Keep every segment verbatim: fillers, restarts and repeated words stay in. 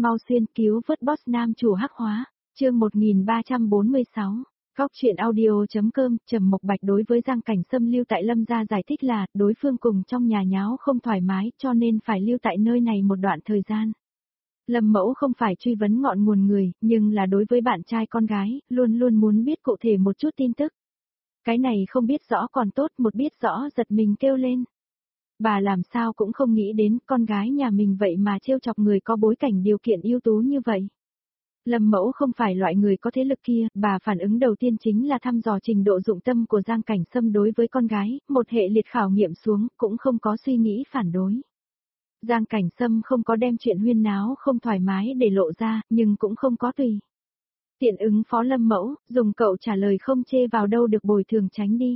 Mau xuyên cứu vớt boss nam chủ hắc hóa, chương một nghìn ba trăm bốn mươi sáu. Góc truyện audio.com, Trầm Mộc Bạch đối với Giang Cảnh Sâm lưu tại Lâm gia giải thích là, đối phương cùng trong nhà nháo không thoải mái cho nên phải lưu tại nơi này một đoạn thời gian. Lâm Mẫu không phải truy vấn ngọn nguồn người, nhưng là đối với bạn trai con gái, luôn luôn muốn biết cụ thể một chút tin tức. Cái này không biết rõ còn tốt, một biết rõ giật mình kêu lên. Bà làm sao cũng không nghĩ đến con gái nhà mình vậy mà trêu chọc người có bối cảnh điều kiện ưu tú như vậy. Lâm Mẫu không phải loại người có thế lực kia, bà phản ứng đầu tiên chính là thăm dò trình độ dụng tâm của Giang Cảnh Sâm đối với con gái, một hệ liệt khảo nghiệm xuống, cũng không có suy nghĩ phản đối. Giang Cảnh Sâm không có đem chuyện huyên náo không thoải mái để lộ ra, nhưng cũng không có tùy tiện ứng phó Lâm Mẫu, dùng cậu trả lời không chê vào đâu được bồi thường tránh đi.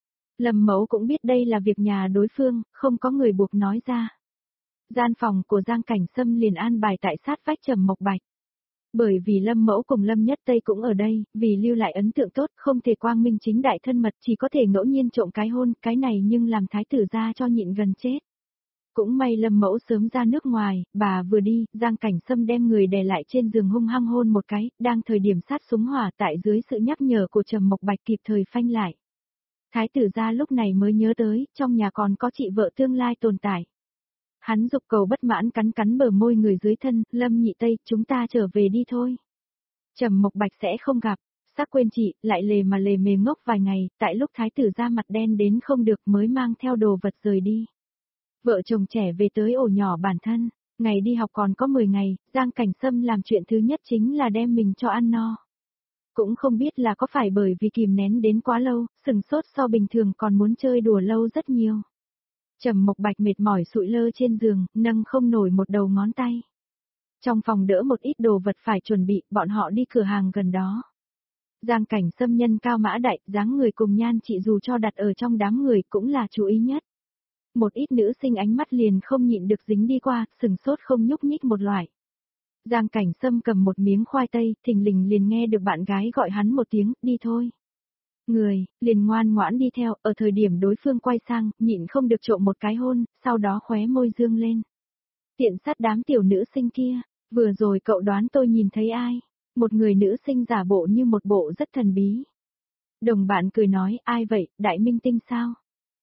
Lâm Mẫu cũng biết đây là việc nhà đối phương, không có người buộc nói ra. Gian phòng của Giang Cảnh Sâm liền an bài tại sát vách Trầm Mộc Bạch. Bởi vì Lâm Mẫu cùng Lâm Nhất Tây cũng ở đây, vì lưu lại ấn tượng tốt, không thể quang minh chính đại thân mật, chỉ có thể ngẫu nhiên trộm cái hôn, cái này nhưng làm thái tử gia cho nhịn gần chết. Cũng may Lâm Mẫu sớm ra nước ngoài, bà vừa đi, Giang Cảnh Sâm đem người đè lại trên giường hung hăng hôn một cái, đang thời điểm sát súng hỏa tại dưới sự nhắc nhở của Trầm Mộc Bạch kịp thời phanh lại. Thái tử gia lúc này mới nhớ tới, trong nhà còn có chị vợ tương lai tồn tại. Hắn dục cầu bất mãn cắn cắn bờ môi người dưới thân, Lâm Nhị Tây, chúng ta trở về đi thôi. Trầm Mộc Bạch sẽ không gặp, xác quên chị, lại lề mà lề mề ngốc vài ngày, tại lúc thái tử gia mặt đen đến không được mới mang theo đồ vật rời đi. Vợ chồng trẻ về tới ổ nhỏ bản thân, ngày đi học còn có mười ngày, Giang Cảnh Sâm làm chuyện thứ nhất chính là đem mình cho ăn no. Cũng không biết là có phải bởi vì kìm nén đến quá lâu, sừng sốt so bình thường còn muốn chơi đùa lâu rất nhiều. Trầm Mộc Bạch mệt mỏi sụi lơ trên giường, nâng không nổi một đầu ngón tay. Trong phòng đỡ một ít đồ vật phải chuẩn bị, bọn họ đi cửa hàng gần đó. Giang Cảnh Sâm nhân cao mã đại, dáng người cùng nhan chị dù cho đặt ở trong đám người cũng là chú ý nhất. Một ít nữ sinh ánh mắt liền không nhịn được dính đi qua, sừng sốt không nhúc nhích một loại. Giang Cảnh Sâm cầm một miếng khoai tây, thình lình liền nghe được bạn gái gọi hắn một tiếng, đi thôi. Người, liền ngoan ngoãn đi theo, ở thời điểm đối phương quay sang, nhịn không được trộm một cái hôn, sau đó khóe môi dương lên. Tiện sát đám tiểu nữ sinh kia, vừa rồi cậu đoán tôi nhìn thấy ai? Một người nữ sinh giả bộ như một bộ rất thần bí. Đồng bạn cười nói, ai vậy, đại minh tinh sao?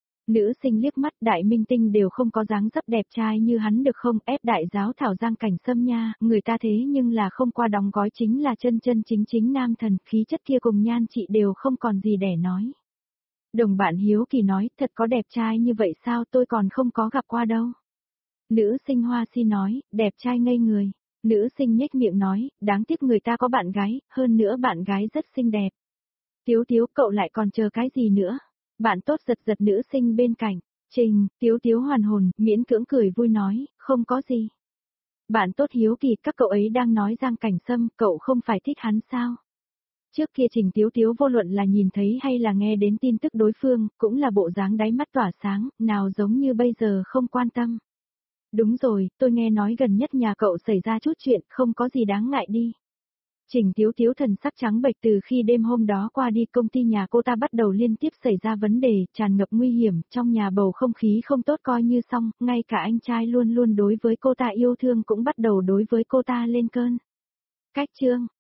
Nữ sinh liếc mắt, đại minh tinh đều không có dáng dấp đẹp trai như hắn được không, ép đại giáo thảo Giang Cảnh Sâm nha, người ta thế nhưng là không qua đóng gói chính là chân chân chính chính nam thần, khí chất kia cùng nhan chị đều không còn gì để nói. Đồng bạn hiếu kỳ nói, thật có đẹp trai như vậy sao, tôi còn không có gặp qua đâu. Nữ sinh hoa si nói, đẹp trai ngây người. Nữ sinh nhếch miệng nói, đáng tiếc người ta có bạn gái, hơn nữa bạn gái rất xinh đẹp. Tiếu Tiếu, cậu lại còn chờ cái gì nữa? Bạn tốt giật giật nữ sinh bên cạnh. Trình, Tiếu Tiếu hoàn hồn, miễn cưỡng cười vui nói, không có gì. Bạn tốt hiếu kỳ, các cậu ấy đang nói Giang Cảnh Sâm, cậu không phải thích hắn sao? Trước kia Trình Tiếu Tiếu vô luận là nhìn thấy hay là nghe đến tin tức đối phương, cũng là bộ dáng đáy mắt tỏa sáng, nào giống như bây giờ không quan tâm. Đúng rồi, tôi nghe nói gần nhất nhà cậu xảy ra chút chuyện, không có gì đáng ngại đi. Trình Tiếu Tiếu thần sắc trắng bệch từ khi đêm hôm đó qua đi công ty nhà cô ta bắt đầu liên tiếp xảy ra vấn đề, tràn ngập nguy hiểm, trong nhà bầu không khí không tốt coi như xong, ngay cả anh trai luôn luôn đối với cô ta yêu thương cũng bắt đầu đối với cô ta lên cơn. Cách chương,